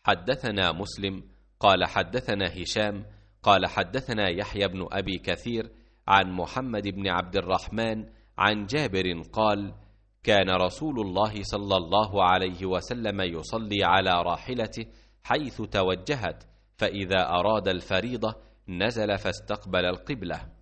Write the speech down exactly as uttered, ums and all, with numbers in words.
حدثنا مسلم قال حدثنا هشام قال حدثنا يحيى بن أبي كثير عن محمد بن عبد الرحمن عن جابر قال: كان رسول الله صلى الله عليه وسلم يصلي على راحلته حيث توجهت، فإذا أراد الفريضة نزل فاستقبل القبلة.